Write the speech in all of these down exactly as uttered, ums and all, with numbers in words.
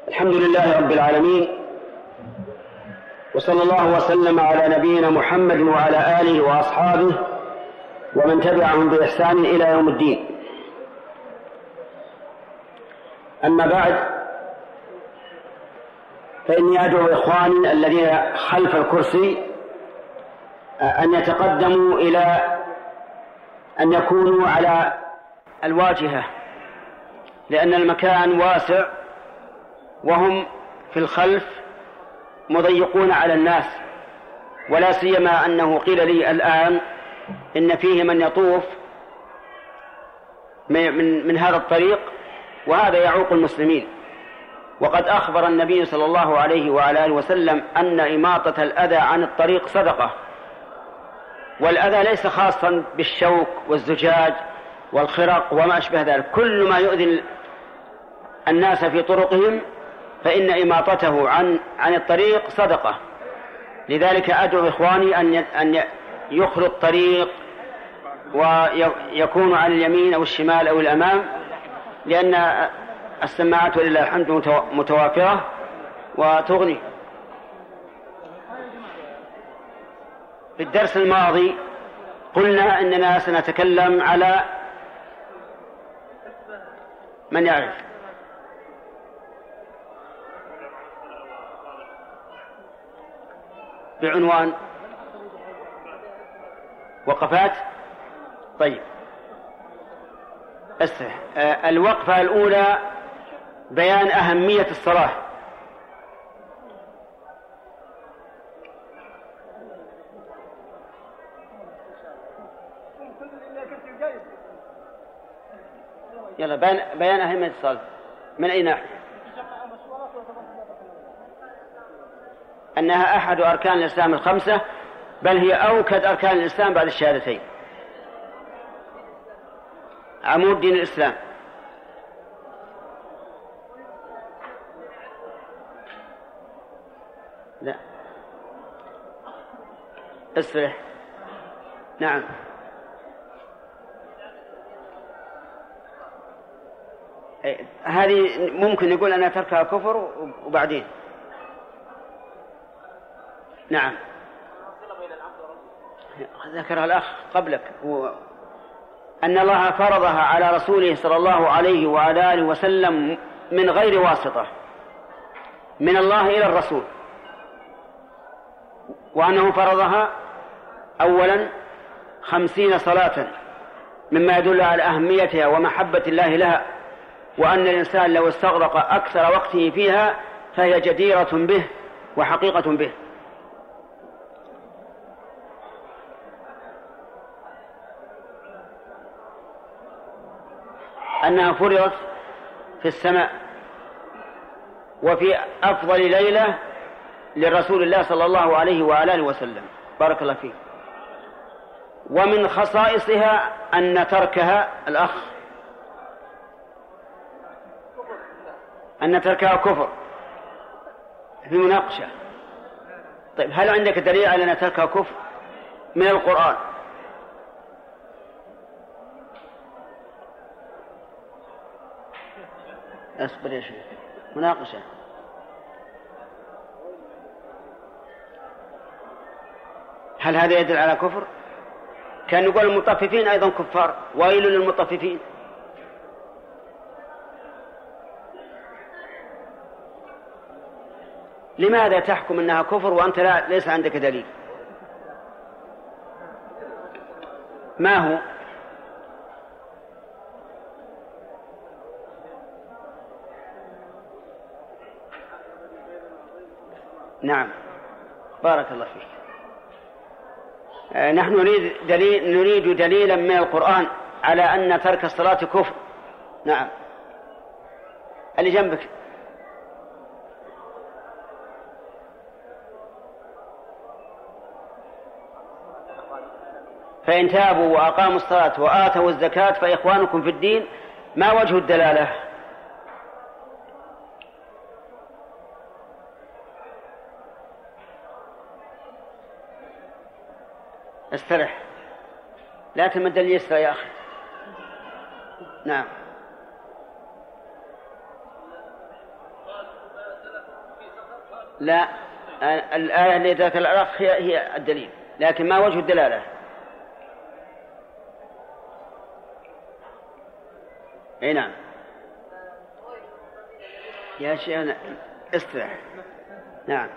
الحمد لله رب العالمين، وصلى الله وسلم على نبينا محمد وعلى آله وأصحابه ومن تبعهم بإحسان إلى يوم الدين. أما بعد، فإني أدعو إخواني الذين خلف الكرسي أن يتقدموا إلى أن يكونوا على الواجهة، لأن المكان واسع وهم في الخلف مضيقون على الناس، ولا سيما أنه قيل لي الآن إن فيه من يطوف من, من هذا الطريق، وهذا يعوق المسلمين. وقد أخبر النبي صلى الله عليه وعلى آله وسلم أن إماطة الأذى عن الطريق صدقة، والأذى ليس خاصا بالشوك والزجاج والخرق وما أشبه ذلك، كل ما يؤذي الناس في طرقهم فإن إماطته عن عن الطريق صدقة. لذلك أدعو إخواني أن أن يخلوا الطريق ويكونوا على اليمين أو الشمال أو الأمام، لأن السماعات ولله الحمد متوافرة وتغني. في الدرس الماضي قلنا أننا سنتكلم على من يعرف بعنوان وقفات. طيب، الوقفة الأولى بيان أهمية الصلاة. يلا، بيان أهمية الصلاة من أي ناحية؟ أنها أحد أركان الإسلام الخمسة، بل هي أوكد أركان الإسلام بعد الشهادتين، عمود دين الإسلام. لا، اصلح. نعم، هذه ممكن نقول أنها تركها كفر وبعدين. نعم، ذكرها الأخ قبلك، أن الله فرضها على رسوله صلى الله عليه وعلى آله وسلم من غير واسطة، من الله إلى الرسول، وأنه فرضها أولا خمسين صلاة، مما يدل على أهميتها ومحبة الله لها، وأن الإنسان لو استغرق أكثر وقته فيها فهي جديرة به وحقيقة به. أنها فرضت في السماء وفي أفضل ليلة للرسول الله صلى الله عليه وآله وسلم، بارك الله فيه. ومن خصائصها أن تركها الأخ أن تركها كفر، في مناقشة. طيب، هل عندك دليل على أن تركها كفر من القرآن؟ أصبر يا شيخ، مناقشة. هل هذا يدل على كفر؟ كان يقول المطففين أيضا كفار، ويل للمطففين. لماذا تحكم أنها كفر وأنت لا ليس عندك دليل؟ ما هو؟ نعم، بارك الله فيك. نحن نريد دليل نريد دليلا من القرآن على أن ترك الصلاة كفر. نعم، اللي جنبك. فإن تابوا وأقاموا الصلاة وآتوا الزكاة فإخوانكم في الدين. ما وجه الدلالة؟ استرح، لا تمد اليسرى يا أخي. نعم. لا، الآية اللي ذات الأرق هي هي الدليل، لكن ما وجه الدلالة؟ اي نعم يا شيخ استرح. نعم.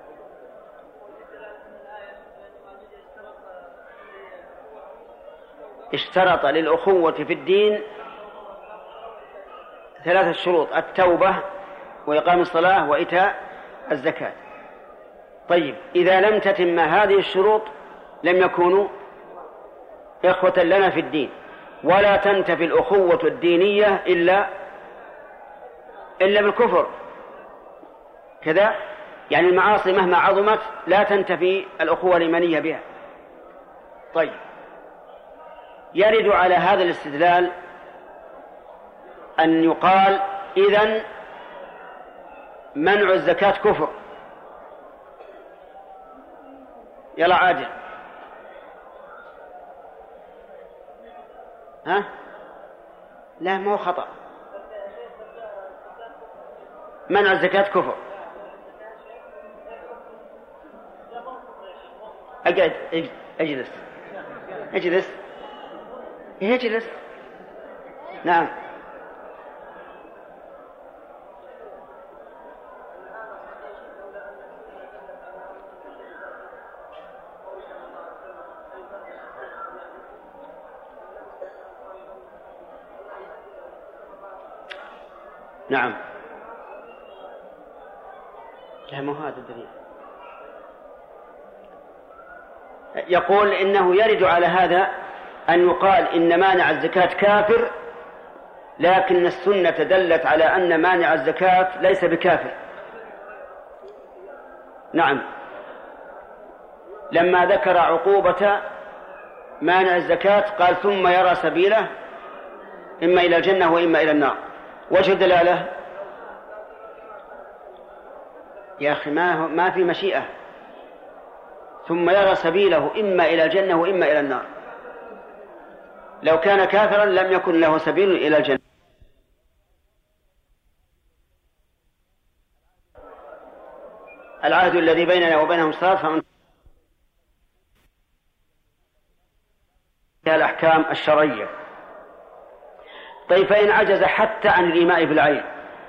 اشترط للأخوة في الدين ثلاثة شروط: التوبة وإقام الصلاة وإيتاء الزكاة. طيب، إذا لم تتم هذه الشروط لم يكونوا إخوة لنا في الدين، ولا تنتفي الأخوة الدينية إلا إلا بالكفر كذا. يعني المعاصي مهما عظمت لا تنتفي الأخوة الإيمانية بها. طيب، يرد على هذا الاستدلال أن يقال إذن منع الزكاة كفر. يلا عادل. ها؟ لا، ما هو خطأ. منع الزكاة كفر. اقعد، اجلس اجلس اجلس. نعم. نعم. لا، ما هذا الدليل. يقول إنه يرد على هذا أن يقال إن مانع الزكاة كافر، لكن السنة دلت على أن مانع الزكاة ليس بكافر. نعم. لما ذكر عقوبة مانع الزكاة قال ثم يرى سبيله إما إلى الجنة وإما إلى النار. وجه دلالة يا أخي، ما, ما في مشيئة. ثم يرى سبيله إما إلى الجنة وإما إلى النار. لو كان كافرا لم يكن له سبيل إلى الجنة. العهد الذي بيننا وبينهم الصلاة، فمن الأحكام الشرعية. طيب، فإن عجز حتى عن الإيماء بالعين،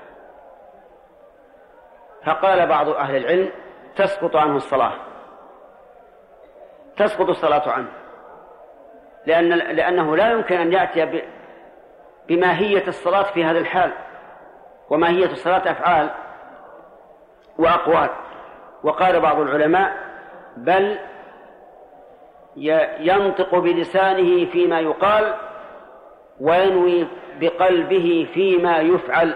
فقال بعض أهل العلم تسقط عنه الصلاة، تسقط الصلاة عنه، لأن لأنه لا يمكن أن يأتي بماهية الصلاة في هذا الحال، وماهية الصلاة أفعال وأقوال. وقال بعض العلماء بل ينطق بلسانه فيما يقال وينوي بقلبه فيما يفعل.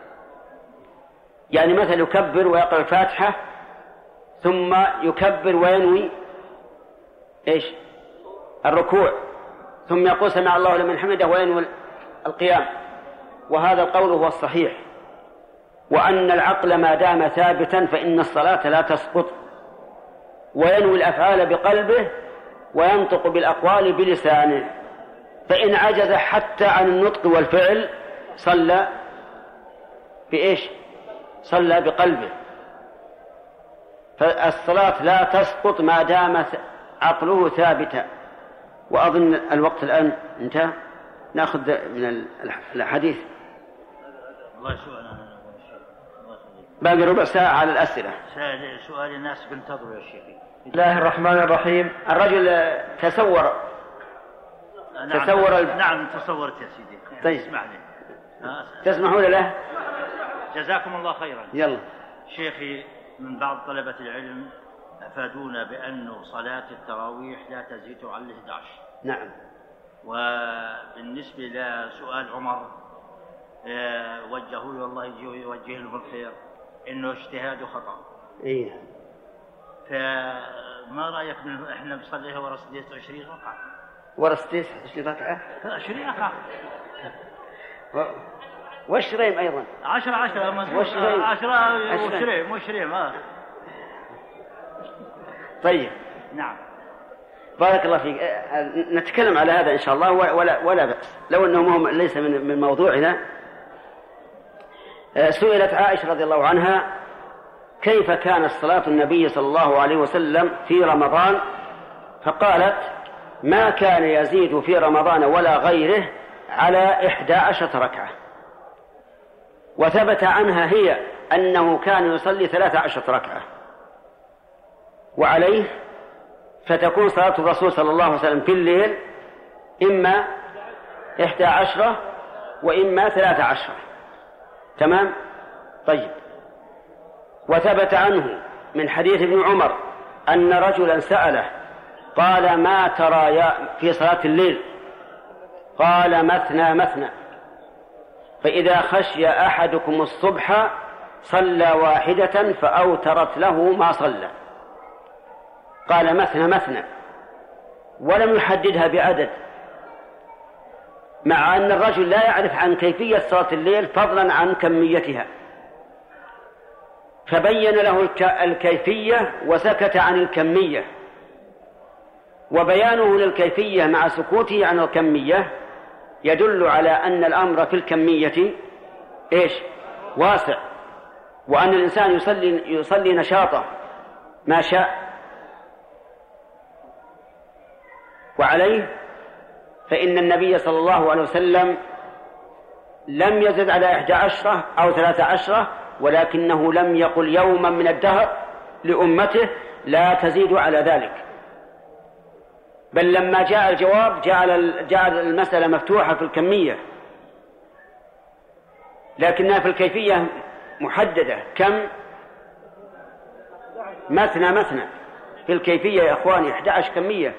يعني مثل يكبر ويقرأ الفاتحة ثم يكبر وينوي إيش؟ الركوع، ثم يقول سمع الله لمن حمده وينوي القيام. وهذا القول هو الصحيح، وأن العقل ما دام ثابتا فإن الصلاة لا تسقط. وينوي الأفعال بقلبه وينطق بالأقوال بلسانه. فإن عجز حتى عن النطق والفعل صلى بإيش؟ صلى بقلبه. فالصلاة لا تسقط ما دام عقله ثابتا. وأظن الوقت الآن انتهى، نأخذ من الحديث باقي ربع ساعة على الأسئلة. سؤال الناس بنتظروا يا شيخ. بسم الله الرحمن الرحيم. الرجل تصور نعم تصور ال... نعم تصورت يا سيدي. طيب اسمح لي. تسمحون له؟ جزاكم الله خيرا. يلا. شيخي، من بعض طلبة العلم أفادونا بأن صلاة التراويح لا تزيد عن إحدى عشر. نعم. وبالنسبة لسؤال عمر وجهوا له الله يوجه له بالخير إنه اجتهاد خطأ. إيه. فما رأيك من إحنا بنصليها ورا سديس عشرين ركعة؟ ورا سديس عشرين ركعة؟ عشرين ركعة. و... وشريم أيضا. عشرة عشرة وشريم. عشرة وشريم وشريم آه. طيب. نعم. بارك الله فيك. نتكلم على هذا إن شاء الله ولا ولا بأس، لو أنه ليس من من موضوعنا. سئلت عائشة رضي الله عنها كيف كانت صلاة النبي صلى الله عليه وسلم في رمضان، فقالت ما كان يزيد في رمضان ولا غيره على إحدى عشرة ركعة. وثبت عنها هي أنه كان يصلي ثلاث عشرة ركعة، وعليه فتكون صلاة الرسول صلى الله عليه وسلم في الليل إما إحدى عشرة وإما ثلاث عشرة. تمام؟ طيب. وثبت عنه من حديث ابن عمر أن رجلا سأله قال ما ترى يا في صلاة الليل؟ قال مثنى مثنى، فإذا خشي أحدكم الصبح صلى واحدة فأوترت له ما صلى. قال مثنى مثنى ولم يحددها بعدد، مع أن الرجل لا يعرف عن كيفية صلاة الليل فضلا عن كميتها، فبين له الكيفية وسكت عن الكمية. وبيانه للكيفية مع سكوته عن الكمية يدل على أن الأمر في الكمية إيش؟ واسع، وأن الإنسان يصلي, يصلي نشاطه ما شاء. وعليه فإن النبي صلى الله عليه وسلم لم يزد على إحدى عشرة أو ثلاثة عشرة، ولكنه لم يقل يوما من الدهر لأمته لا تزيد على ذلك، بل لما جاء الجواب جعل, جعل المسألة مفتوحة في الكمية، لكنها في الكيفية محددة. كم؟ مثنى مثنى في الكيفية يا أخواني، إحدى عشرة كمية.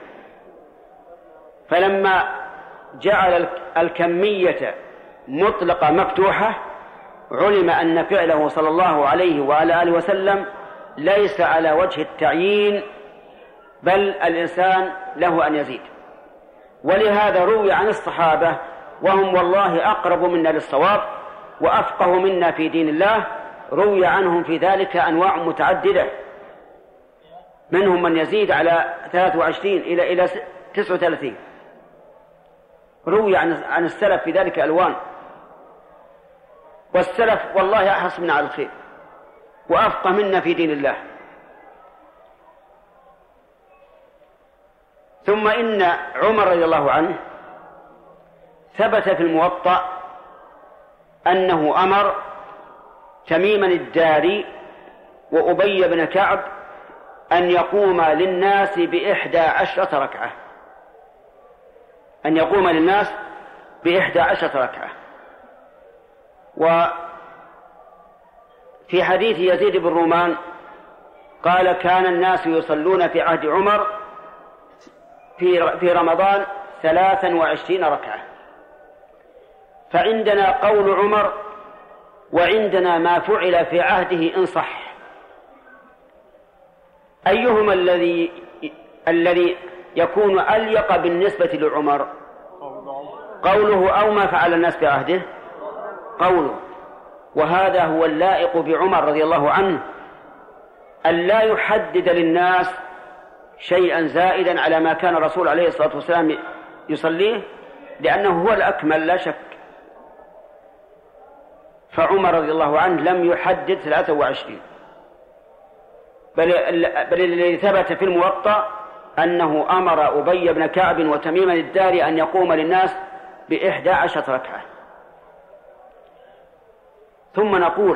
فلما جعل الكمية مطلقة مفتوحة علم أن فعله صلى الله عليه وعلى آله وسلم ليس على وجه التعيين، بل الإنسان له أن يزيد. ولهذا روي عن الصحابة وهم والله أقرب منا للصواب وأفقه منا في دين الله، روي عنهم في ذلك أنواع متعددة، منهم من يزيد على ثلاثة وعشرين إلى إلى تسعة وثلاثين. روي عن عن السلف في ذلك ألوان، والسلف والله أحرص منا على الخير وأفقه منا في دين الله. ثم إن عمر رضي الله عنه ثبت في الموطأ أنه أمر تميما الداري وأبي بن كعب أن يقوم للناس بإحدى عشرة ركعة، أن يقوم للناس بإحدى عشرة ركعة. وفي حديث يزيد بن رومان قال كان الناس يصلون في عهد عمر في في رمضان ثلاثا وعشرين ركعة. فعندنا قول عمر وعندنا ما فعل في عهده إن صح، أيهما الذي الذي يكون أليق بالنسبة لعمر؟ قوله أو ما فعل الناس في عهده؟ قوله. وهذا هو اللائق بعمر رضي الله عنه، أن لا يحدد للناس شيئا زائدا على ما كان الرسول عليه الصلاة والسلام يصليه، لأنه هو الأكمل لا شك. فعمر رضي الله عنه لم يحدد ثلاثة وعشرين، بل, بل الذي ثبت في الموطأ أنه أمر أبي بن كعب وتميما الداري أن يقوم للناس بإحدى عشرة ركعة. ثم نقول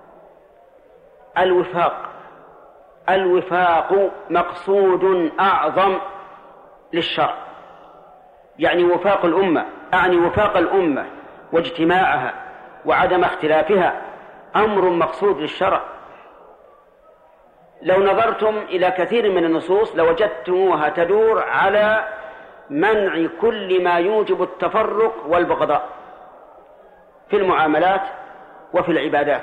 الوفاق الوفاق مقصود أعظم للشرع، يعني وفاق الأمة، أعني وفاق الأمة واجتماعها وعدم اختلافها أمر مقصود للشرع. لو نظرتم إلى كثير من النصوص لوجدتموها تدور على منع كل ما يوجب التفرق والبغضاء في المعاملات وفي العبادات.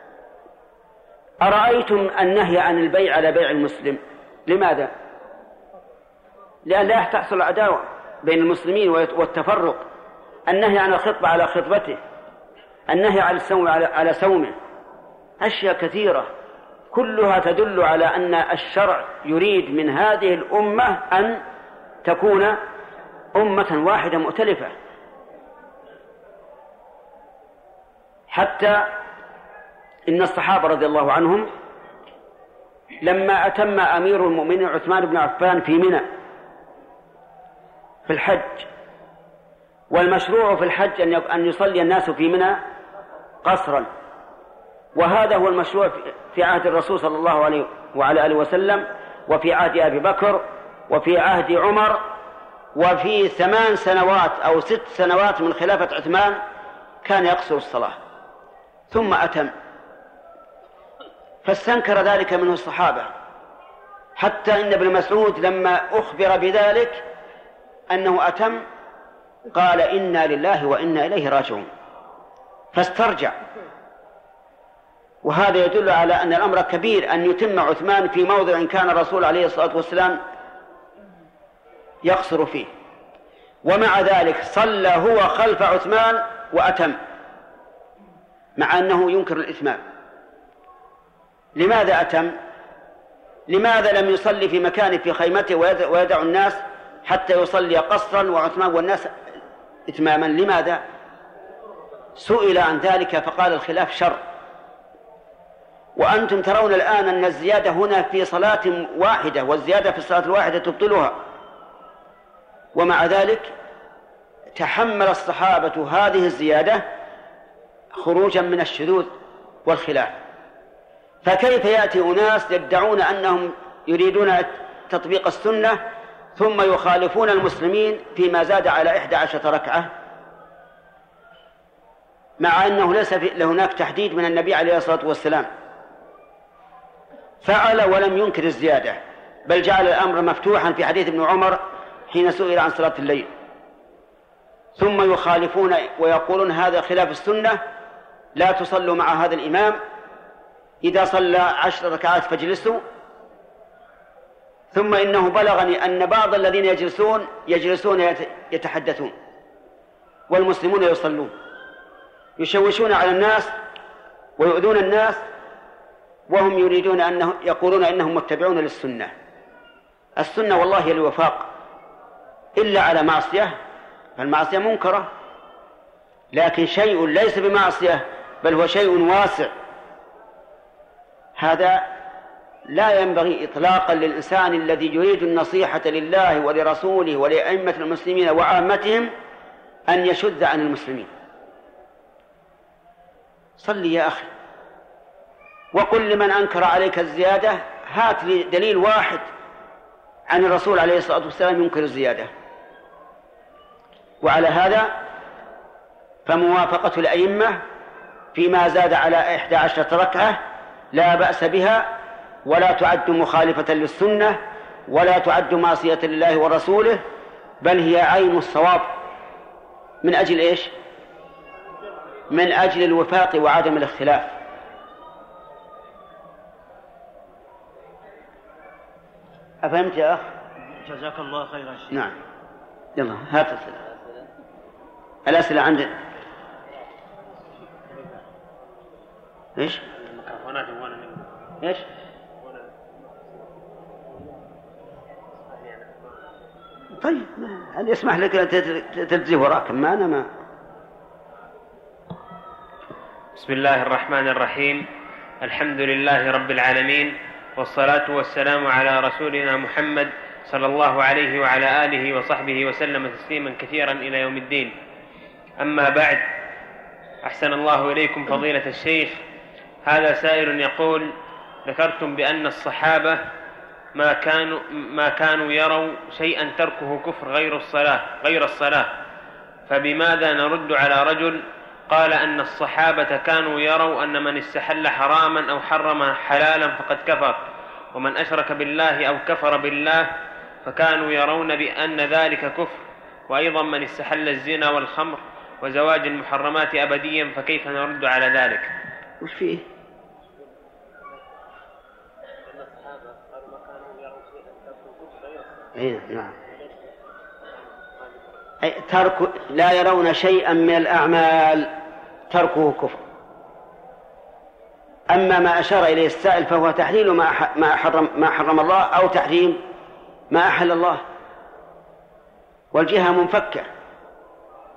أرأيتم النهي عن البيع على بيع المسلم؟ لماذا؟ لأن لا تحصل عداوة بين المسلمين والتفرق. النهي عن الخطبة على خطبته، النهي عن السوم على سومه، أشياء كثيرة كلها تدل على أن الشرع يريد من هذه الأمة أن تكون أمة واحدة مؤتلفة. حتى إن الصحابة رضي الله عنهم لما أتم أمير المؤمنين عثمان بن عفان في منى في الحج، والمشروع في الحج أن يصلي الناس في منى قصرا، وهذا هو المشروع في عهد الرسول صلى الله عليه وعلى آله وسلم، وفي عهد أبي بكر، وفي عهد عمر، وفي ثمان سنوات أو ست سنوات من خلافة عثمان كان يقصر الصلاة، ثم أتم، فاستنكر ذلك منه الصحابة، حتى إن ابن مسعود لما أخبر بذلك أنه أتم قال إنا لله وإنا إليه راجعون، فاسترجع. وهذا يدل على أن الأمر كبير أن يتم عثمان في موضع كان الرسول عليه الصلاة والسلام يقصر فيه، ومع ذلك صلى هو خلف عثمان وأتم مع أنه ينكر الإتمام. لماذا أتم؟ لماذا لم يصلي في مكانه في خيمته ويدع الناس حتى يصلي قصرا وعثمان والناس إتماما؟ لماذا؟ سئل عن ذلك فقال الخلاف شر، وأنتم ترون الآن أن الزيادة هنا في صلاة واحدة، والزيادة في الصلاة الواحدة تبطلها، ومع ذلك تحمل الصحابة هذه الزيادة خروجا من الشذوذ والخلاف. فكيف يأتي أناس يدعون أنهم يريدون تطبيق السنة ثم يخالفون المسلمين فيما زاد على إحدى عشرة ركعة، مع أنه ليس هناك تحديد من النبي عليه الصلاة والسلام؟ فعل ولم ينكر الزيادة، بل جعل الأمر مفتوحا في حديث ابن عمر حين سئل عن صلاة الليل، ثم يخالفون ويقولون هذا خلاف السنة، لا تصلوا مع هذا الإمام، إذا صلى عشر ركعات فاجلسوا. ثم إنه بلغني أن بعض الذين يجلسون يجلسون يتحدثون والمسلمون يصلون، يشوشون على الناس ويؤذون الناس، وهم يريدون أنه يقولون إنهم متبعون للسنة. السنة والله هي الوفاق، إلا على معصية، فالمعصية منكرة، لكن شيء ليس بمعصية بل هو شيء واسع، هذا لا ينبغي إطلاقا للإنسان الذي يريد النصيحة لله ولرسوله ولأئمة المسلمين وعامتهم أن يشذ عن المسلمين. صل يا أخي، وقل لمن أنكر عليك الزيادة هات لي دليل واحد عن الرسول عليه الصلاة والسلام ينكر الزيادة. وعلى هذا فموافقة الأئمة فيما زاد على إحدى عشرة ركعة لا بأس بها، ولا تعد مخالفة للسنة، ولا تعد معصية لله ورسوله، بل هي عين الصواب. من أجل إيش؟ من أجل الوفاق وعدم الاختلاف. أفهمت يا أخ؟ جزاك الله خيرا. نعم، يلا هات الأسئلة. الأسئلة عندك إيش؟ إيش؟ طيب هل يسمح لك تلتزي وراك؟ ما أنا ما. بسم الله الرحمن الرحيم، الحمد لله رب العالمين، والصلاة والسلام على رسولنا محمد صلى الله عليه وعلى آله وصحبه وسلم تسليما كثيرا إلى يوم الدين. أما بعد، أحسن الله إليكم فضيلة الشيخ. هذا سائل يقول: ذكرتم بأن الصحابة ما كانوا ما كانوا يروا شيئا تركه كفر غير الصلاة غير الصلاة فبماذا نرد على رجل قال أن الصحابة كانوا يروا أن من استحل حراما أو حرم حلالا فقد كفر، ومن أشرك بالله أو كفر بالله فكانوا يرون بأن ذلك كفر، وأيضا من استحل الزنا والخمر وزواج المحرمات أبديا، فكيف نرد على ذلك؟ وش فيه؟ إيه نعم، أي ترك لا يرون شيئا من الأعمال تركه كفر. أما ما أشار إليه السائل فهو تحليل ما حرم ما حرم الله أو تحريم ما أحل الله، والجهة منفكة.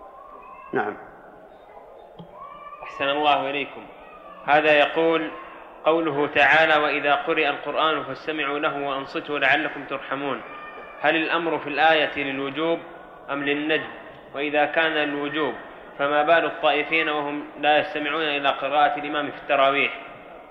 نعم. أحسن الله إليكم. هذا يقول: قوله تعالى: وإذا قرئ القرآن فاستمعوا له وأنصتوا لعلكم ترحمون، هل الأمر في الآية للوجوب أم للندب؟ وإذا كان للوجوب فما بال الطائفين وهم لا يستمعون إلى قراءة الإمام في التراويح؟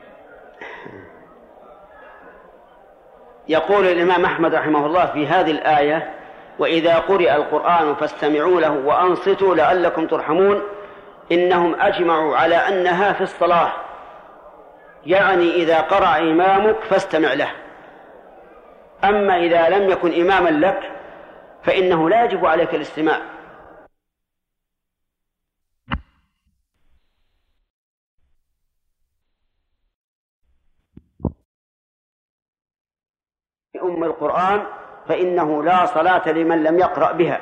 يقول الإمام أحمد رحمه الله في هذه الآية: وإذا قرئ القرآن فاستمعوا له وأنصتوا لعلكم ترحمون، إنهم أجمعوا على أنها في الصلاة، يعني إذا قرأ إمامك فاستمع له. أما إذا لم يكن إماما لك فإنه لا يجب عليك الاستماع. أم القرآن فإنه لا صلاة لمن لم يقرأ بها.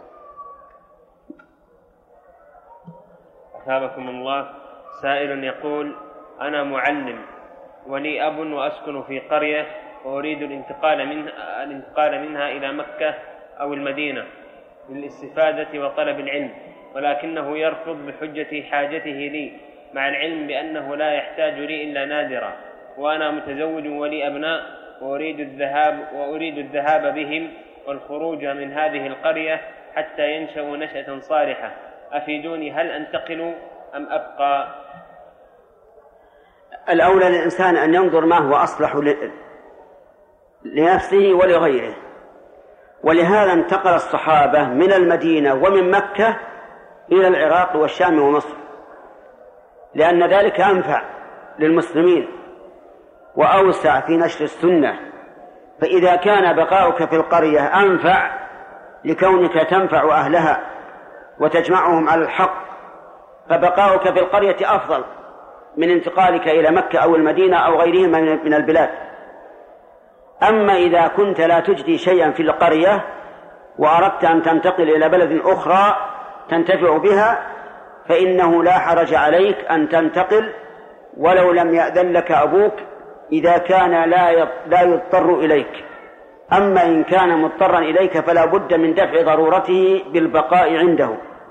أثابكم الله. سائل يقول: أنا معلم ولي أب وأسكن في قرية وأريد الانتقال منها, الانتقال منها إلى مكة أو المدينة للاستفادة وطلب العلم، ولكنه يرفض بحجة حاجته لي، مع العلم بأنه لا يحتاج لي إلا نادرا، وأنا متزوج ولي أبناء وأريد الذهاب, وأريد الذهاب بهم والخروج من هذه القرية حتى ينشأوا نشأة صالحة، أفيدوني، هل أنتقل أم أبقى؟ الأولى للإنسان أن ينظر ما هو أصلح لنفسه ولغيره، ولهذا انتقل الصحابة من المدينة ومن مكة إلى العراق والشام ومصر، لأن ذلك أنفع للمسلمين وأوسع في نشر السنة. فإذا كان بقاؤك في القرية أنفع لكونك تنفع أهلها وتجمعهم على الحق، فبقاؤك في القرية أفضل من انتقالك إلى مكة أو المدينة أو غيرهما من البلاد. أما إذا كنت لا تجدي شيئا في القرية وأردت أن تنتقل إلى بلد أخرى تنتفع بها، فإنه لا حرج عليك أن تنتقل ولو لم يأذن لك أبوك إذا كان لا يضطر إليك. أما إن كان مضطرا إليك فلا بد من دفع ضرورته بالبقاء عنده.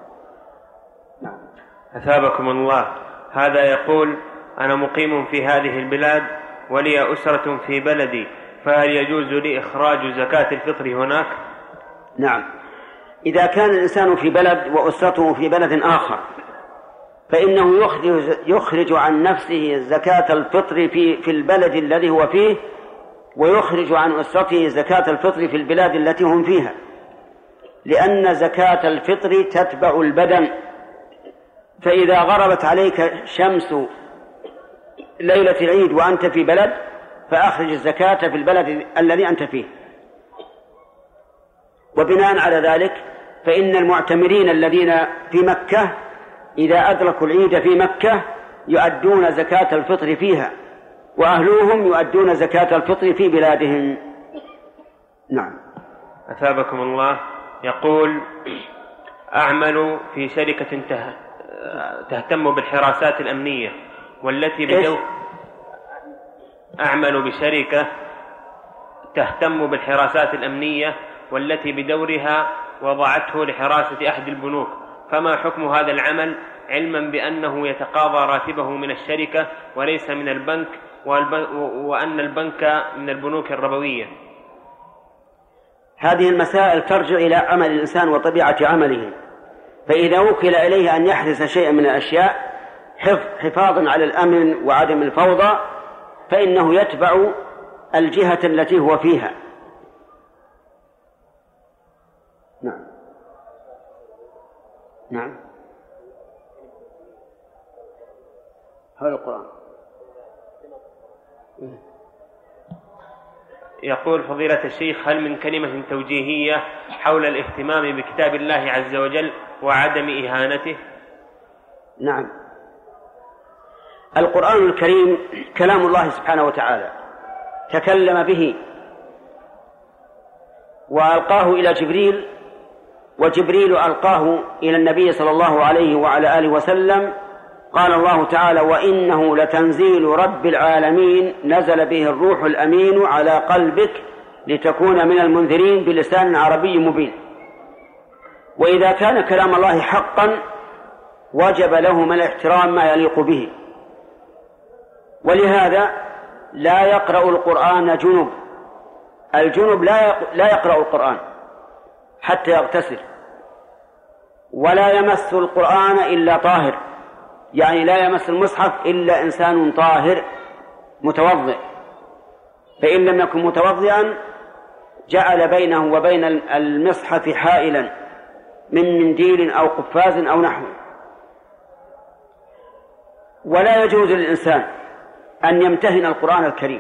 أثابكم الله. هذا يقول: أنا مقيم في هذه البلاد ولي أسرة في بلدي، فهل يجوز لي إخراج زكاة الفطر هناك؟ نعم، إذا كان الإنسان في بلد وأسرته في بلد آخر فإنه يخرج, يخرج عن نفسه زكاة الفطر في, في البلد الذي هو فيه، ويخرج عن أسرته زكاة الفطر في البلاد التي هم فيها، لأن زكاة الفطر تتبع البدن. فإذا غربت عليك شمس ليلة العيد وأنت في بلد فأخرج الزكاة في البلد الذي أنت فيه. وبناء على ذلك فإن المعتمرين الذين في مكة إذا أدركوا العيد في مكة يؤدون زكاة الفطر فيها، وأهلوهم يؤدون زكاة الفطر في بلادهم. نعم. أثابكم الله. يقول: أعمل في شركة تهتم بالحراسات الأمنية والتي بدو أعمل بشركة تهتم بالحراسات الأمنية والتي بدورها وضعته لحراسة أحد البنوك، فما حكم هذا العمل، علما بأنه يتقاضى راتبه من الشركة وليس من البنك، وأن البنك من البنوك الربوية؟ هذه المسائل ترجع إلى عمل الإنسان وطبيعة عمله، فإذا وكل إليه أن يحرس شيئا من الأشياء حفاظا على الأمن وعدم الفوضى فإنه يتبع الجهة التي هو فيها. نعم. نعم. هذا القرآن. يقول فضيلة الشيخ: هل من كلمة توجيهية حول الاهتمام بكتاب الله عز وجل وعدم إهانته؟ نعم. القرآن الكريم كلام الله سبحانه وتعالى، تكلم به وألقاه إلى جبريل، وجبريل ألقاه إلى النبي صلى الله عليه وعلى آله وسلم. قال الله تعالى: وإنه لتنزيل رب العالمين نزل به الروح الأمين على قلبك لتكون من المنذرين بلسان عربي مبين. وإذا كان كلام الله حقا وجب له من الاحترام ما يليق به، ولهذا لا يقرأ القرآن جنب. الجنب لا يقرأ القرآن حتى يغتسل، ولا يمس القرآن إلا طاهر، يعني لا يمس المصحف إلا إنسان طاهر متوضئ، فإن لم يكن متوضئا جعل بينه وبين المصحف حائلا من منديل أو قفاز أو نحوه. ولا يجوز للإنسان أن يمتهن القرآن الكريم،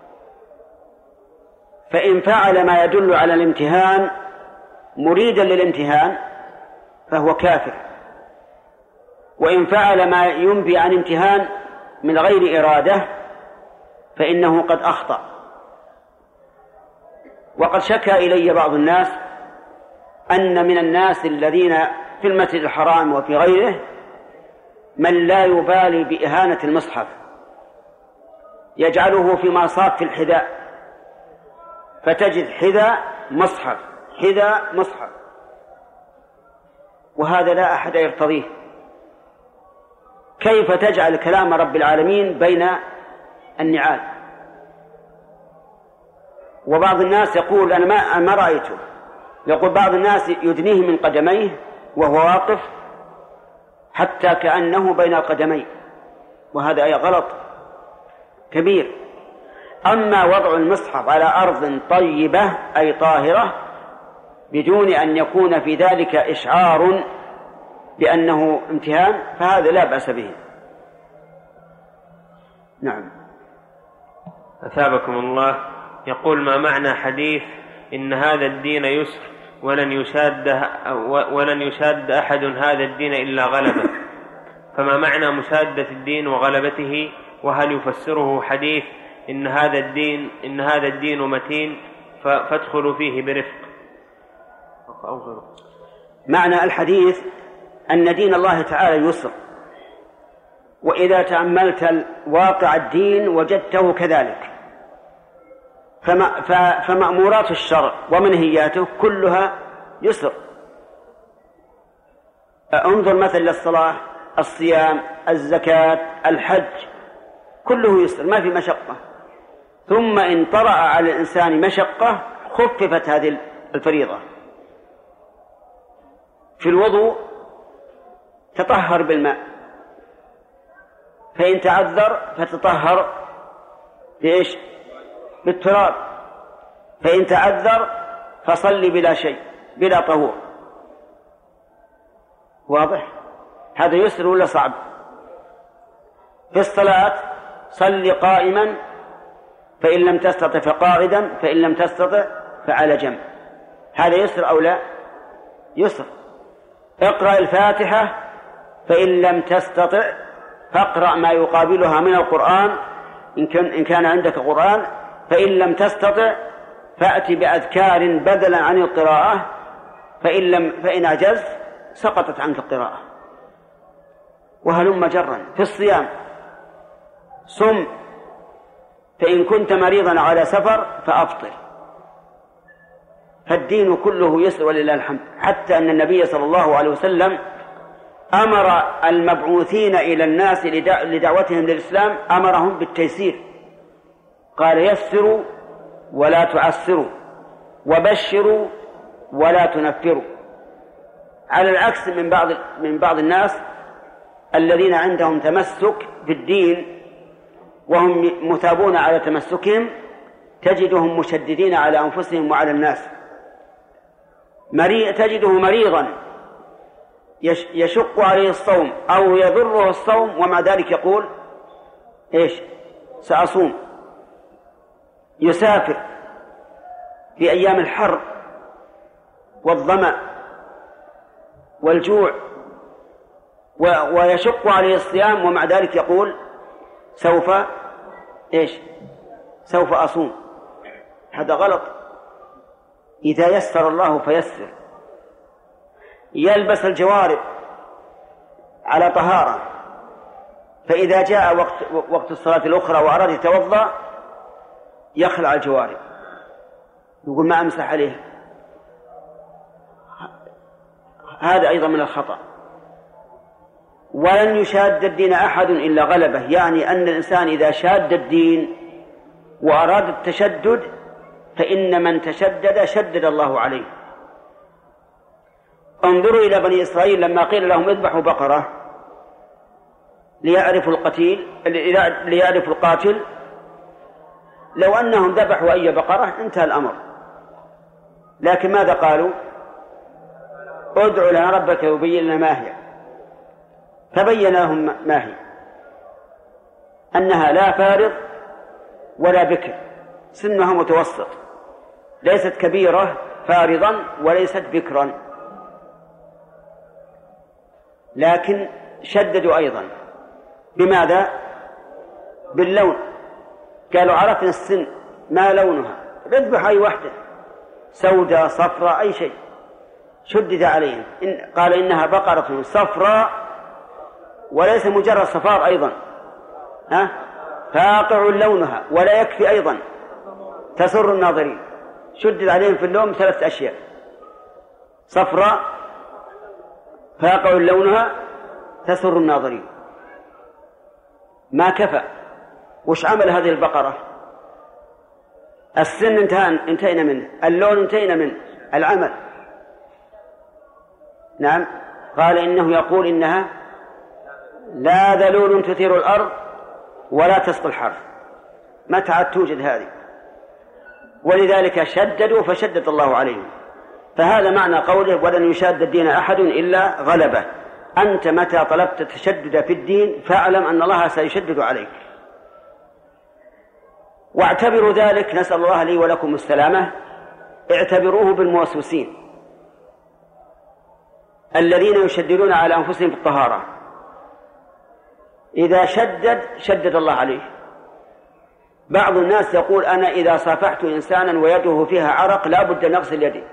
فإن فعل ما يدل على الامتهان مريدا للامتهان فهو كافر، وإن فعل ما ينبي عن امتهان من غير إرادة فإنه قد أخطأ. وقد شكى إلي بعض الناس أن من الناس الذين في المسجد الحرام وفي غيره من لا يبالي بإهانة المصحف، يجعله في مصاف الحذاء، فتجد حذاء مصحف حذاء مصحف، وهذا لا أحد يرتضيه. كيف تجعل كلام رب العالمين بين النعال؟ وبعض الناس يقول أنا ما, ما رأيته، يقول بعض الناس يدنيه من قدميه وهو واقف حتى كأنه بين القدمين، وهذا أي غلط كبير. أما وضع المصحف على أرض طيبة أي طاهرة بدون أن يكون في ذلك إشعار بأنه امتهان فهذا لا بأس به. نعم. أثابكم الله. يقول: ما معنى حديث إن هذا الدين يسر ولن يشاد ولن يشاد أحد هذا الدين إلا غلبه؟ فما معنى مشادة الدين وغلبته؟ وهل يفسره حديث إن هذا الدين إن هذا الدين متين فادخلوا فيه برفق؟ معنى الحديث أن دين الله تعالى يسر، وإذا تأملت واقع الدين وجدته كذلك، فمأمورات الشرع ومنهياته كلها يسر. انظر مثلا للصلاة، الصيام، الزكاة، الحج، كله يسر ما في مشقة. ثم إن طرأ على الإنسان مشقة خففت هذه الفريضة. في الوضوء تطهر بالماء، فإن تعذر فتطهر بإيش؟ بالتراب، فإن تعذر فصل بلا شيء بلا طهور. واضح؟ هذا يسر ولا صعب؟ في الصلاة صل قائما فإن لم تستطع فقاعدا فإن لم تستطع فعلى جنب. هذا يسر أو لا؟ يسر. اقرأ الفاتحة فإن لم تستطع فاقرأ ما يقابلها من القرآن إن كان, إن كان عندك قرآن، فإن لم تستطع فأتي بأذكار بدلا عن القراءة، فإن, لم فإن عجزت سقطت عنك القراءة. وهلم جرا. في الصيام صم فإن كنت مريضا على سفر فأفطر. فالدين كله يسر ولله الحمد، حتى أن النبي صلى الله عليه وسلم أمر المبعوثين إلى الناس لدعوتهم للإسلام أمرهم بالتيسير، قال: يسروا ولا تعسروا وبشروا ولا تنفروا، على العكس من بعض من بعض الناس الذين عندهم تمسك بالدين وهم مثابون على تمسكهم، تجدهم مشددين على أنفسهم وعلى الناس. مريء تجده مريضا يشق عليه الصوم أو يضره الصوم ومع ذلك يقول: إيش؟ سأصوم. يسافر في أيام الحر والظمأ والجوع ويشق عليه الصيام ومع ذلك يقول: سوف إيش؟ سوف أصوم. هذا غلط. إذا يسر الله فيسر. يلبس الجوارب على طهارة، فإذا جاء وقت, وقت الصلاة الأخرى وأراد يتوضأ يخلع الجوارب، يقول: ما أمسح عليه. هذا أيضا من الخطأ. ولن يشاد الدين أحد إلا غلبه، يعني أن الإنسان إذا شاد الدين وأراد التشدد فإن من تشدد شدد الله عليه. انظروا إلى بني إسرائيل لما قيل لهم اذبحوا بقرة ليعرفوا القتيل ليعرفوا القاتل، لو أنهم ذبحوا أي بقرة انتهى الأمر، لكن ماذا قالوا؟ ادع لنا ربك يبين لنا ما هي، فبين لهم ما هي، أنها لا فارض ولا بكر، سنها متوسط، ليست كبيرة فارضا وليست بكرا، لكن شددوا أيضا. بماذا؟ باللون، قالوا عرفنا السن ما لونها، اذبح أي واحدة سوداء صفراء أي شيء، شدد عليهم. إن قال إنها بقرة صفراء وليس مجرد صفار أيضا، ها فاقع لونها، ولا يكفي أيضا تسر الناظرين، شدد عليهم في اللون ثلاث أشياء: صفراء، فاقع لونها، تسر الناظرين. ما كفى، وش عمل هذه البقرة؟ السن انتهينا منه، اللون انتهينا منه، العمل. نعم، قال إنه يقول إنها لا ذلول تثير الأرض ولا تسقي الحرث، متى عاد توجد هذه؟ ولذلك شددوا فشدد الله عليهم. فهذا معنى قوله ولن يشاد الدين أحد إلا غلبه. أنت متى طلبت التشدد في الدين فاعلم أن الله سيشدد عليك. واعتبروا ذلك، نسأل الله لي ولكم السلامة، اعتبروه بالموسوسين الذين يشددون على أنفسهم في الطهارة. إذا شدد شدد الله عليه. بعض الناس يقول أنا إذا صافحت إنسانا ويده فيها عرق لا بد أن أغسل يدي.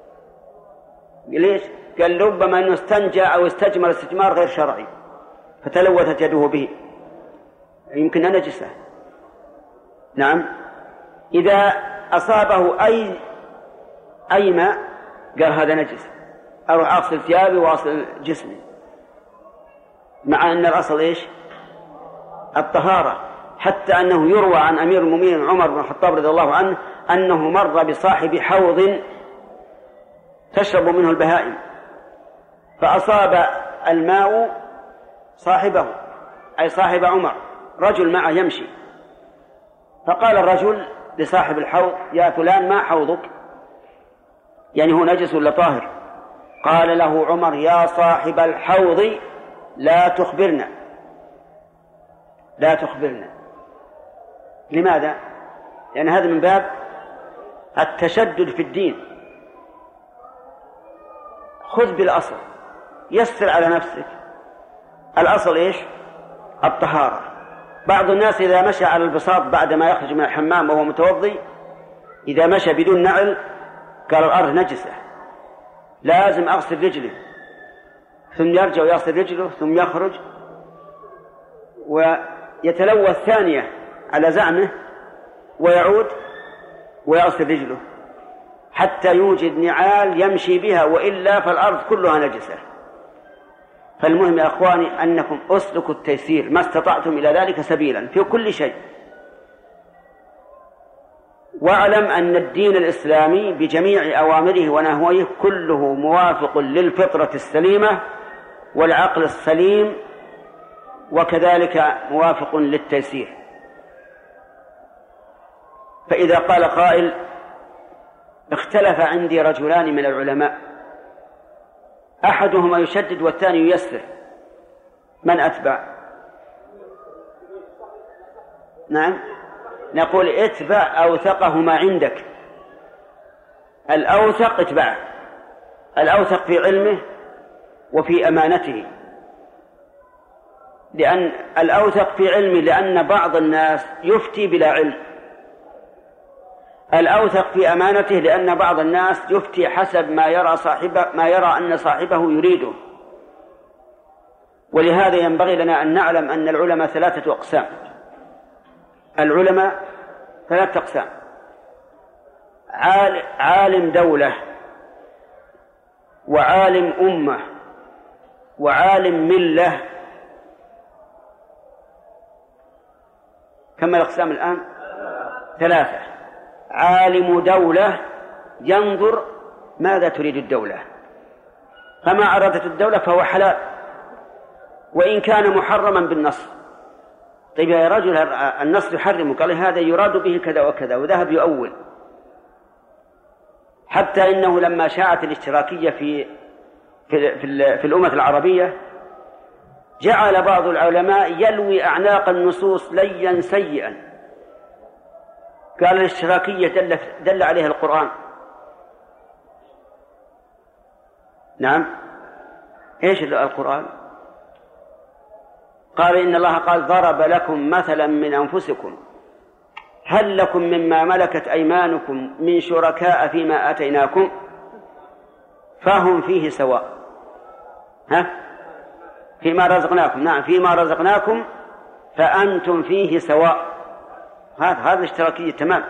ليش؟ قال ربما أنه استنجى أو استجمر استجمار غير شرعي فتلوثت يده به، يمكن أن نجسه. نعم، إذا أصابه أي أي ماء قال هذا نجس، أروح أغسل ثيابي وأغسل جسمي، مع أن الأصل إيش؟ الطهارة. حتى أنه يروى عن أمير المؤمنين عمر بن الخطاب رضي الله عنه أنه مر بصاحب حوض تشرب منه البهائم، فأصاب الماء صاحبه أي صاحب عمر، رجل معه يمشي، فقال الرجل لصاحب الحوض يا فلان ما حوضك؟ يعني هو نجس ولا طاهر؟ قال له عمر يا صاحب الحوض لا تخبرنا لا تخبرنا. لماذا؟ لأن هذا من باب التشدد في الدين. خذ بالأصل، يسر على نفسك. الأصل إيش؟ الطهارة. بعض الناس إذا مشى على البساط بعد ما يخرج من الحمام وهو متوضي، إذا مشى بدون نعل قال الأرض نجسة، لازم أغسل رجله، ثم يرجع ويغسل رجله، ثم يخرج ويتلوث ثانية على زعمه ويعود ويغسل رجله حتى يوجد نعال يمشي بها، وإلا فالأرض كلها نجسة. فالمهم يا أخواني أنكم أسلكوا التيسير ما استطعتم إلى ذلك سبيلا في كل شيء. واعلم أن الدين الإسلامي بجميع أوامره ونهويه كله موافق للفطرة السليمة والعقل السليم، وكذلك موافق للتيسير. فإذا قال قائل اختلف عندي رجلان من العلماء أحدهما يشدد والثاني ييسر، من أتبع؟ نعم، نقول اتبع أوثقهما عندك، الأوثق اتبعه، الأوثق في علمه وفي أمانته، لأن الأوثق في علمه لأن بعض الناس يفتي بلا علم، الأوثق في أمانته لأن بعض الناس يفتي حسب ما يرى صاحبه ما يرى أن صاحبه يريده. ولهذا ينبغي لنا أن نعلم أن العلماء ثلاثة أقسام. العلماء ثلاثة أقسام: عالم دولة، وعالم أمة، وعالم ملة، كم الأقسام الآن؟ ثلاثة. عالم دولة ينظر ماذا تريد الدولة، فما أرادت الدولة فهو حلال وإن كان محرما بالنص. طيب يا رجل النص يحرم، قال هذا يراد به كذا وكذا، وذهب يؤول. حتى إنه لما شاعت الاشتراكية في في في, في الأمة العربية جعل بعض العلماء يلوي أعناق النصوص ليا سيئا. قال الاشتراكية دل, دل عليها القرآن. نعم، إيش القرآن؟ قال إن الله قال ضرب لكم مثلا من أنفسكم هل لكم مما ملكت أيمانكم من شركاء فيما آتيناكم فهم فيه سواء. ها؟ فيما رزقناكم، نعم فيما رزقناكم فأنتم فيه سواء. هذا هذا الاشتراكية تمام.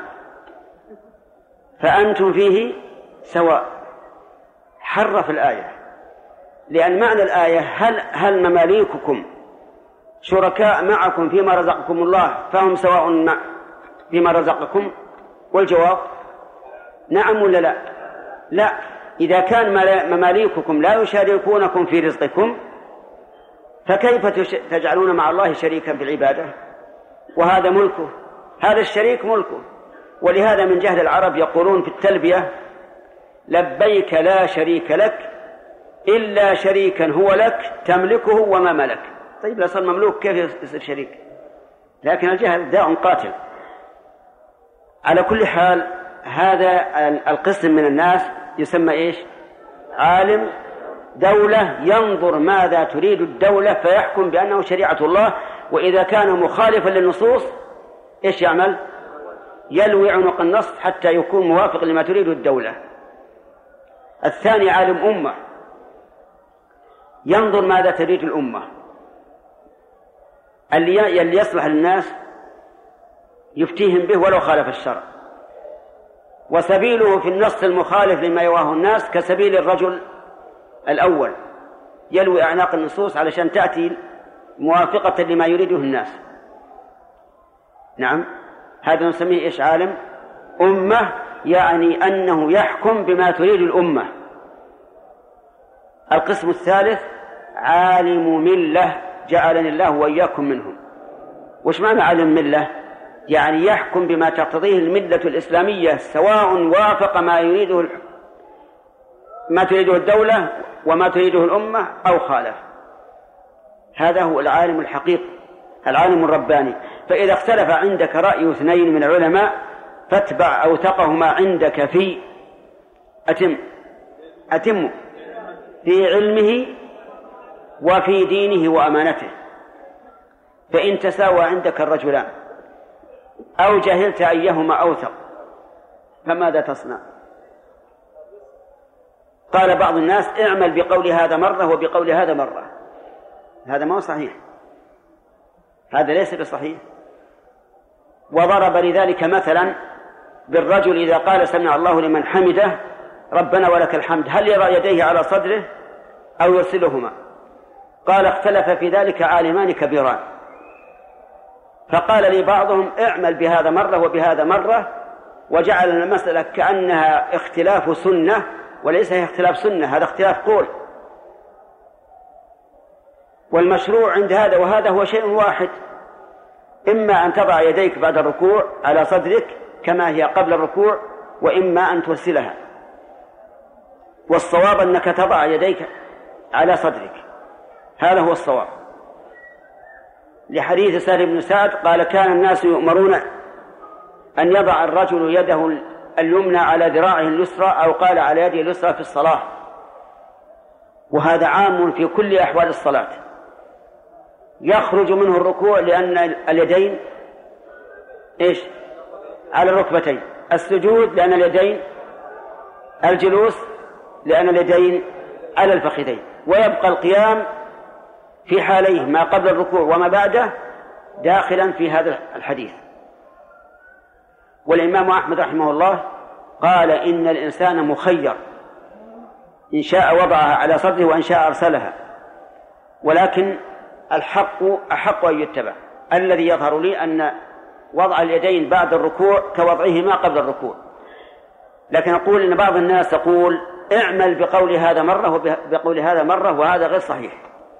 فأنتم فيه سواء. حرف الآية، لأن معنى الآية هل هل مماليككم شركاء معكم فيما رزقكم الله فهم سواء مع فيما رزقكم؟ والجواب نعم ولا لا؟ لا. إذا كان مماليككم لا يشاركونكم في رزقكم فكيف تجعلون مع الله شريكا في العبادة؟ وهذا ملكه، هذا الشريك ملكه. ولهذا من جهل العرب يقولون في التلبية لبيك لا شريك لك إلا شريكا هو لك تملكه وما ملك. طيب لا صار مملوك كيف يصير شريك؟ لكن الجهل داء قاتل. على كل حال هذا القسم من الناس يسمى إيش؟ عالم دولة ينظر ماذا تريد الدولة فيحكم بأنه شريعة الله، وإذا كان مخالفا للنصوص إيش يعمل؟ يلوي عنق النص حتى يكون موافق لما تريد الدولة. الثاني عالم أمة ينظر ماذا تريد الأمة، اللي يصلح للناس يفتيهم به ولو خالف الشرع، وسبيله في النص المخالف لما يواه الناس كسبيل الرجل الأول يلوي أعناق النصوص علشان تأتي موافقة لما يريده الناس. نعم، هذا نسميه إيش؟ عالم أمة، يعني أنه يحكم بما تريد الأمة. القسم الثالث عالم ملة، جعلني الله وإياكم منهم. وش معنى عالم ملة؟ يعني يحكم بما تقتضيه الملة الإسلامية سواء وافق ما يريده ما تريده الدولة وما تريده الأمة أو خالف. هذا هو العالم الحقيقي، العالم الرباني. فإذا اختلف عندك رأي اثنين من العلماء فاتبع أوثقهما عندك في أتم أتم في علمه وفي دينه وأمانته. فإن تساوى عندك الرجلان أو جهلت أيهما أوثق فماذا تصنع؟ قال بعض الناس اعمل بقول هذا مرة وبقول هذا مرة. هذا ما هو صحيح، هذا ليس بصحيح. وضرب لذلك مثلا بالرجل إذا قال سمع الله لمن حمده ربنا ولك الحمد هل يضع يديه على صدره أو يرسلهما؟ قال اختلف في ذلك عالمان كبيران. فقال لي بعضهم اعمل بهذا مرة وبهذا مرة، وجعل المسألة كأنها اختلاف سنة، وليس هي اختلاف سنة، هذا اختلاف قول. والمشروع عند هذا وهذا هو شيء واحد، إما أن تضع يديك بعد الركوع على صدرك كما هي قبل الركوع، وإما أن ترسلها. والصواب أنك تضع يديك على صدرك، هذا هو الصواب. لحديث سهل بن سعد قال كان الناس يؤمرون أن يضع الرجل يده اليمنى على ذراعه اليسرى أو قال على يده اليسرى في الصلاة، وهذا عام في كل أحوال الصلاة. يخرج منه الركوع لأن اليدين إيش؟ على الركبتين، السجود لأن اليدين، الجلوس لأن اليدين على الفخذين، ويبقى القيام في حاليه ما قبل الركوع وما بعده داخلا في هذا الحديث. والإمام أحمد رحمه الله قال إن الإنسان مخير، إن شاء وضعها على صدره وإن شاء أرسلها، ولكن الحق أحق أن يتبع. الذي يظهر لي أن وضع اليدين بعد الركوع كوضعهما قبل الركوع. لكن أقول إن بعض الناس يقول اعمل بقول هذا مرة وبقول هذا مرة، وهذا غير صحيح.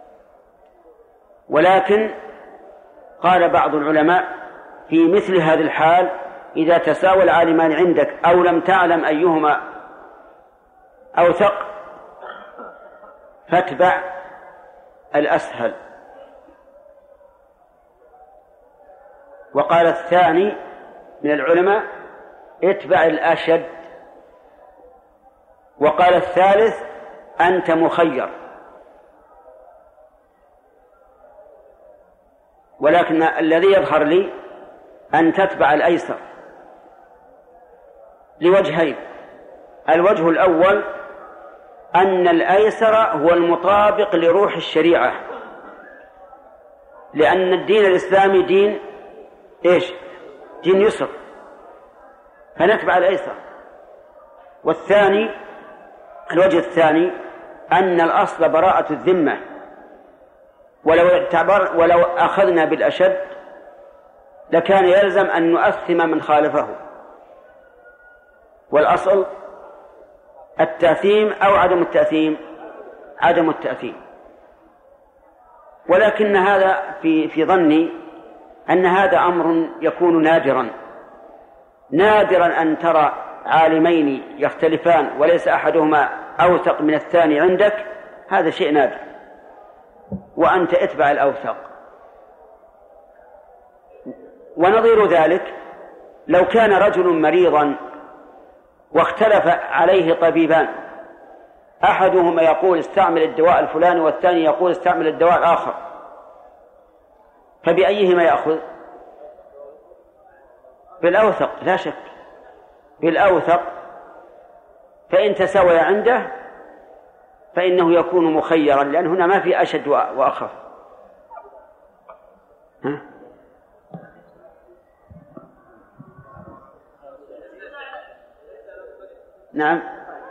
ولكن قال بعض العلماء في مثل هذه الحال إذا تساوى العالمان عندك أو لم تعلم أيهما أوثق فاتبع الأسهل. وقال الثاني من العلماء اتبع الأشد. وقال الثالث أنت مخير. ولكن الذي يظهر لي أن تتبع الأيسر لوجهين. الوجه الأول أن الأيسر هو المطابق لروح الشريعة، لأن الدين الإسلامي دين إيش؟ دين يسر، فنتبع الأيسر. والثاني الوجه الثاني أن الأصل براءة الذمة، ولو اعتبر ولو أخذنا بالأشد لكان يلزم أن نؤثم من خالفه، والأصل التأثيم أو عدم التأثيم، عدم التأثيم. ولكن هذا في في ظني أن هذا أمر يكون نادرا نادرا أن ترى عالمين يختلفان وليس أحدهما أوثق من الثاني عندك، هذا شيء نادر، وأنت اتبع الأوثق. ونظير ذلك لو كان رجل مريضا واختلف عليه طبيبان، أحدهما يقول استعمل الدواء الفلاني والثاني يقول استعمل الدواء الآخر، فبأيهما يأخذ؟ بالأوثق لا شك، بالأوثق. فإن تساوي عنده فإنه يكون مخيرا، لأن هنا ما في أشد وأخف. ها؟ نعم.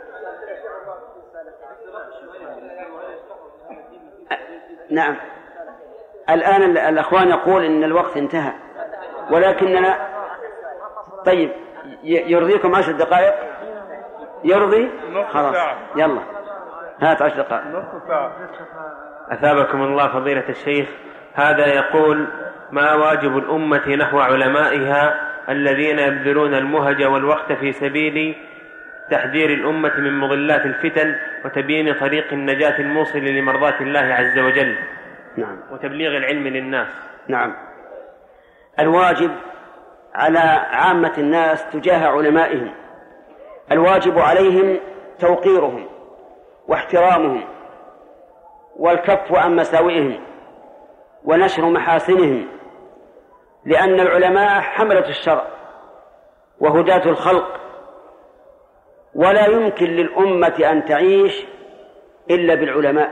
نعم. الآن الأخوان يقول إن الوقت انتهى، ولكننا طيب يرضيكم عشر دقائق؟ يرضي؟ خلاص يلا هات عشر دقائق. أثابكم الله فضيلة الشيخ. هذا يقول: ما واجب الأمة نحو علمائها الذين يبذلون المهج والوقت في سبيل تحذير الأمة من مضلات الفتن وتبيين طريق النجاة الموصل لمرضاة الله عز وجل؟ نعم. وتبليغ العلم للناس. نعم. الواجب على عامة الناس تجاه علمائهم، الواجب عليهم توقيرهم واحترامهم والكف عن مساوئهم ونشر محاسنهم، لأن العلماء حملة الشرع وهداة الخلق، ولا يمكن للأمة أن تعيش إلا بالعلماء.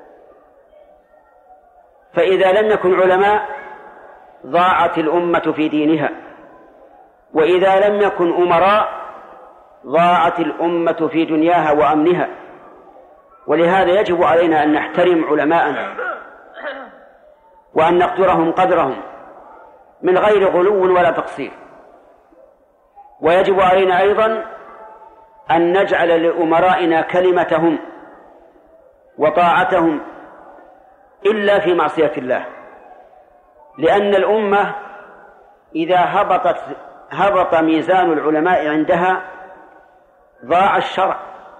فإذا لم يكن علماء ضاعت الأمة في دينها، وإذا لم يكن أمراء ضاعت الأمة في دنياها وأمنها. ولهذا يجب علينا أن نحترم علماءنا وأن نقدرهم قدرهم من غير غلو ولا تقصير. ويجب علينا أيضا أن نجعل لأمرائنا كلمتهم وطاعتهم إلا في معصية الله، لأن الأمة إذا هبطت هبط ميزان العلماء عندها ضاع الشرع.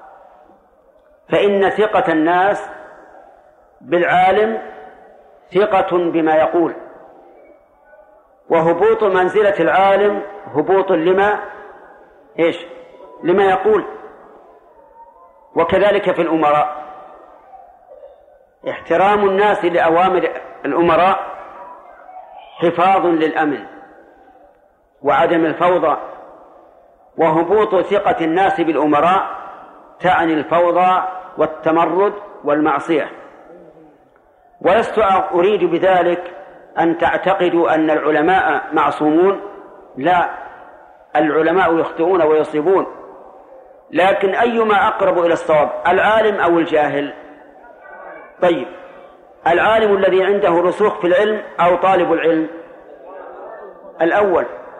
فإن ثقة الناس بالعالم ثقة بما يقول، وهبوط منزلة العالم هبوط لما إيش؟ لما يقول. وكذلك في الأمراء، احترام الناس لأوامر الأمراء حفاظ للأمن وعدم الفوضى، وهبوط ثقة الناس بالأمراء تعني الفوضى والتمرد والمعصية. ولست أريد بذلك أن تعتقدوا أن العلماء معصومون، لا، العلماء يخطئون ويصيبون، لكن أيما أقرب إلى الصواب، العالم أو الجاهل؟ طيب، العالم الذي عنده رسوخ في العلم أو طالب العلم؟ الأول.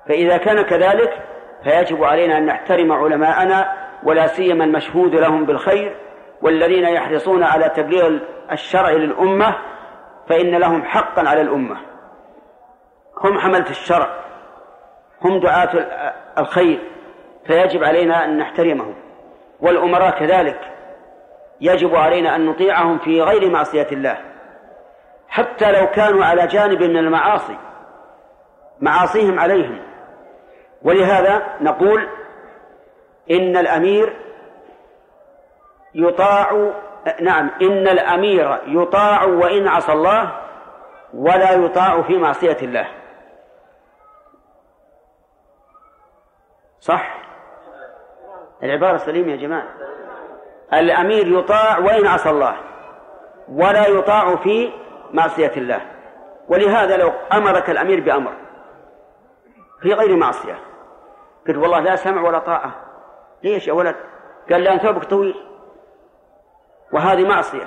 فإذا كان كذلك فيجب علينا أن نحترم علماءنا، ولا سيما المشهود لهم بالخير والذين يحرصون على تبليغ الشرع للأمة، فإن لهم حقا على الأمة، هم حملة الشرع، هم دعاة الخير، فيجب علينا أن نحترمهم. والأمراء كذلك يجب علينا أن نطيعهم في غير معصية الله، حتى لو كانوا على جانب من المعاصي معاصيهم عليهم. ولهذا نقول إن الأمير يطاع، نعم إن الأمير يطاع وإن عصى الله، ولا يطاع في معصية الله. صح؟ العبارة سليمة يا جماعة. الأمير يطاع وإن عصى الله، ولا يطاع في معصية الله. ولهذا لو أمرك الأمير بأمر في غير معصية، قلت والله لا سمع ولا طاعة، ليش يا ولد؟ قال لأن ثوبك طويل، وهذه معصية،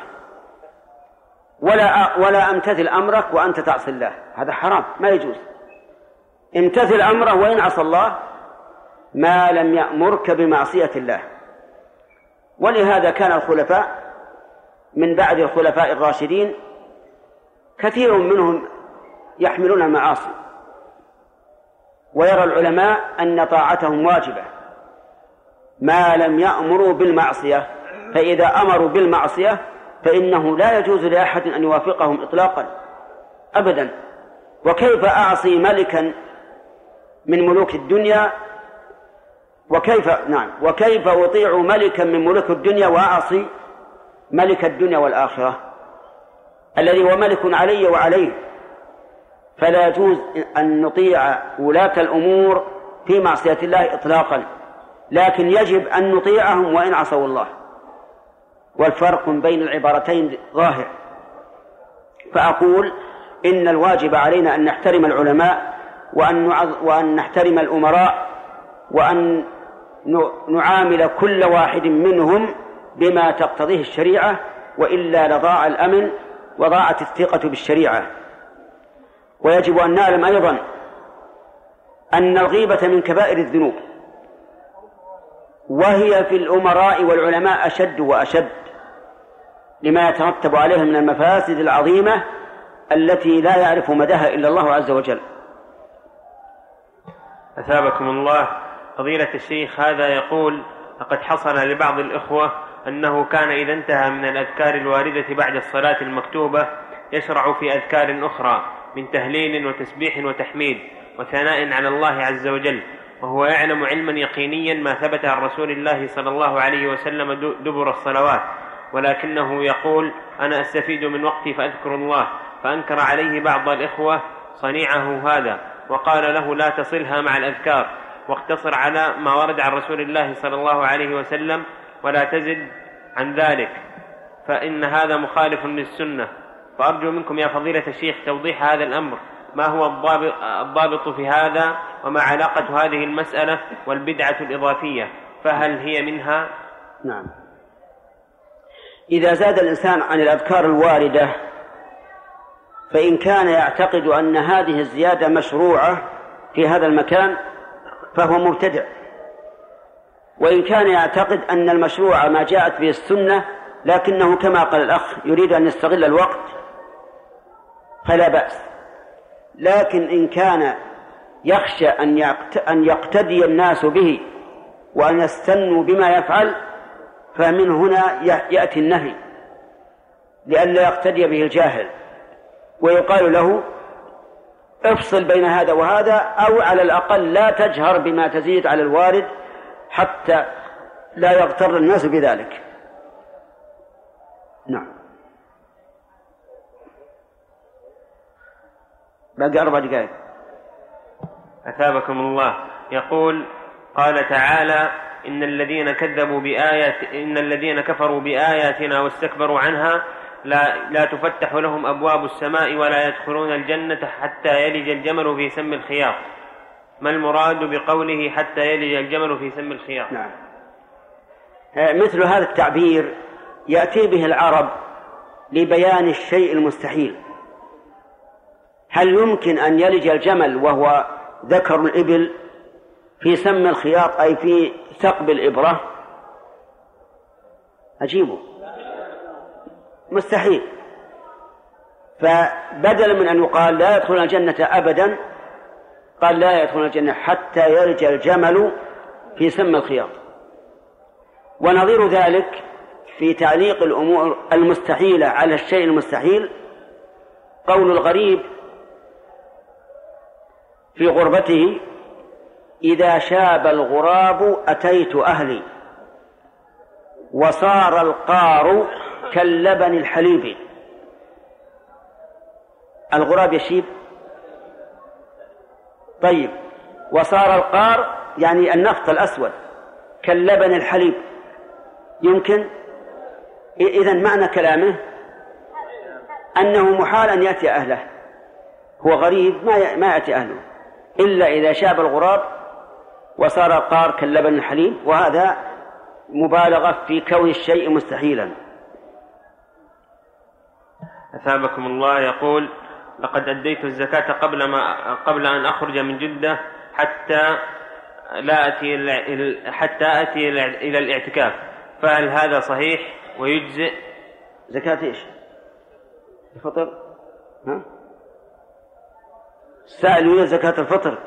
ولا ولا أمتثل أمرك وأنت تعصي الله، هذا حرام ما يجوز. امتثل أمره وإن عصى الله ما لم يأمرك بمعصية الله. ولهذا كان الخلفاء من بعد الخلفاء الراشدين كثير منهم يحملون المعاصي، ويرى العلماء أن طاعتهم واجبة ما لم يأمروا بالمعصية، فإذا أمروا بالمعصية فإنه لا يجوز لأحد أن يوافقهم إطلاقا أبدا. وكيف أعصي ملكا من ملوك الدنيا، وكيف نعم وكيف أطيع ملكا من ملوك الدنيا وأعصي ملك الدنيا والآخرة الذي هو ملك علي وعليه؟ فلا يجوز أن نطيع ولاة الأمور في معصية الله إطلاقا، لكن يجب أن نطيعهم وإن عصوا الله. والفرق بين العبارتين ظاهر. فأقول إن الواجب علينا أن نحترم العلماء، وأن وأن نحترم الأمراء، وأن نعامل كل واحد منهم بما تقتضيه الشريعة، وإلا لضاع الأمن وضاعت الثقة بالشريعة. ويجب أن نعلم أيضا أن الغيبة من كبائر الذنوب، وهي في الأمراء والعلماء أشد وأشد لما يترتب عليها من المفاسد العظيمة التي لا يعرف مداها إلا الله عز وجل. أثابكم الله. فضيلة الشيخ هذا يقول: لقد حصل لبعض الإخوة أنه كان إذا انتهى من الأذكار الواردة بعد الصلاة المكتوبة يشرع في أذكار أخرى من تهليل وتسبيح وتحميد وثناء على الله عز وجل، وهو يعلم علما يقينيا ما ثبت عن رسول الله صلى الله عليه وسلم دبر الصلوات، ولكنه يقول: أنا أستفيد من وقتي فأذكر الله. فأنكر عليه بعض الإخوة صنيعه هذا، وقال له: لا تصلها مع الأذكار، واقتصر على ما ورد عن رسول الله صلى الله عليه وسلم ولا تزد عن ذلك، فإن هذا مخالف للسنة. فأرجو منكم يا فضيلة الشيخ توضيح هذا الأمر، ما هو الضابط في هذا، وما علاقة هذه المسألة والبدعة الإضافية، فهل هي منها؟ نعم. إذا زاد الإنسان عن الأذكار الواردة فإن كان يعتقد أن هذه الزيادة مشروعة في هذا المكان فهو مبتدع، وإن كان يعتقد أن المشروع ما جاءت به السنة لكنه كما قال الأخ يريد أن يستغل الوقت فلا بأس. لكن إن كان يخشى أن يقتدي الناس به وأن يستنوا بما يفعل فمن هنا يأتي النهي لئلا يقتدي به الجاهل، ويقال له: افصل بين هذا وهذا، أو على الأقل لا تجهر بما تزيد على الوارد حتى لا يغتر الناس بذلك. نعم. باقي أربع دقائق. أثابكم الله. يقول: قال تعالى: إن الذين كذبوا بآيات إن الذين كفروا بآياتنا واستكبروا عنها لا, لا تفتح لهم أبواب السماء ولا يدخلون الجنة حتى يلج الجمل في سم الخياط. ما المراد بقوله حتى يلج الجمل في سم الخياط؟ نعم. مثل هذا التعبير يأتي به العرب لبيان الشيء المستحيل. هل يمكن أن يلج الجمل وهو ذكر الإبل في سم الخياط أي في ثقب الإبرة؟ أجيبه مستحيل. فبدلا من أن يقال لا يدخل الجنة أبدا قال لا يدخل الجنة حتى يرج الجمل في سم الخياط. ونظير ذلك في تعليق الأمور المستحيلة على الشيء المستحيل قول الغريب في غربته: إذا شاب الغراب أتيت أهلي وصار القار كاللبن الحليب. الغراب يشيب؟ طيب، وصار القار يعني النفط الأسود كاللبن الحليب، يمكن؟ إذن معنى كلامه أنه محال أن يأتي أهله، هو غريب ما يأتي أهله إلا إذا شاب الغراب وصار القار كاللبن الحليب، وهذا مبالغة في كون الشيء مستحيلا. أثابكم الله. يقول: لقد أديت الزكاة قبل ما قبل أن أخرج من جدة حتى لا أتي حتى أتي إلى الاعتكاف، فهل هذا صحيح ويجزئ؟ زكاة إيش؟ الفطر؟ ها؟ السائل يريد زكاة الفطر.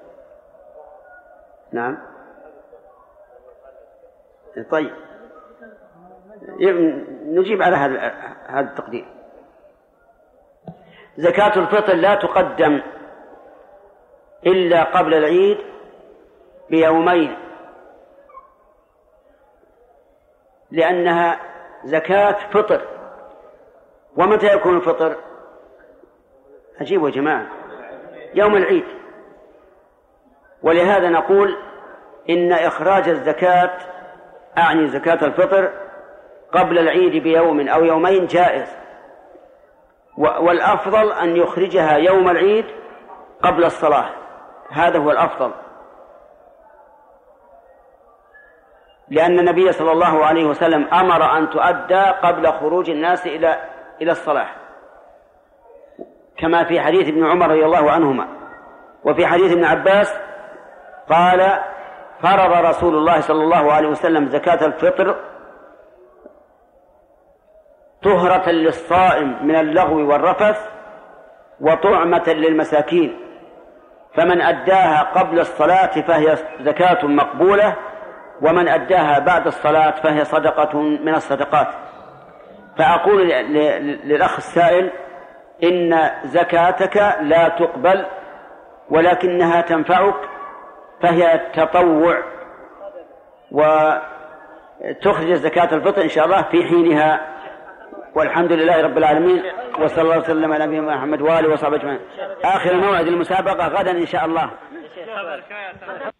نعم. طيب، نجيب على هذا هذا التقدير. زكاة الفطر لا تقدم إلا قبل العيد بيومين، لأنها زكاة فطر. ومتى يكون الفطر؟ أجيبوا يا جماعة، يوم العيد. ولهذا نقول إن إخراج الزكاة، أعني زكاة الفطر، قبل العيد بيوم أو يومين جائز، والأفضل أن يخرجها يوم العيد قبل الصلاة، هذا هو الأفضل، لأن النبي صلى الله عليه وسلم أمر أن تؤدى قبل خروج الناس إلى إلى الصلاة، كما في حديث ابن عمر رضي الله عنهما. وفي حديث ابن عباس قال: فرض رسول الله صلى الله عليه وسلم زكاة الفطر طهرة للصائم من اللغو والرفث وطعمة للمساكين، فمن أداها قبل الصلاة فهي زكاة مقبولة، ومن أداها بعد الصلاة فهي صدقة من الصدقات. فأقول للأخ السائل إن زكاتك لا تقبل ولكنها تنفعك، فهي تطوع، وتخرج زكاة الفطر إن شاء الله في حينها. والحمد لله رب العالمين، وصلى الله وسلم على نبينا محمد وآله وصحبه أجمعين. آخر موعد المسابقة غدا إن شاء الله.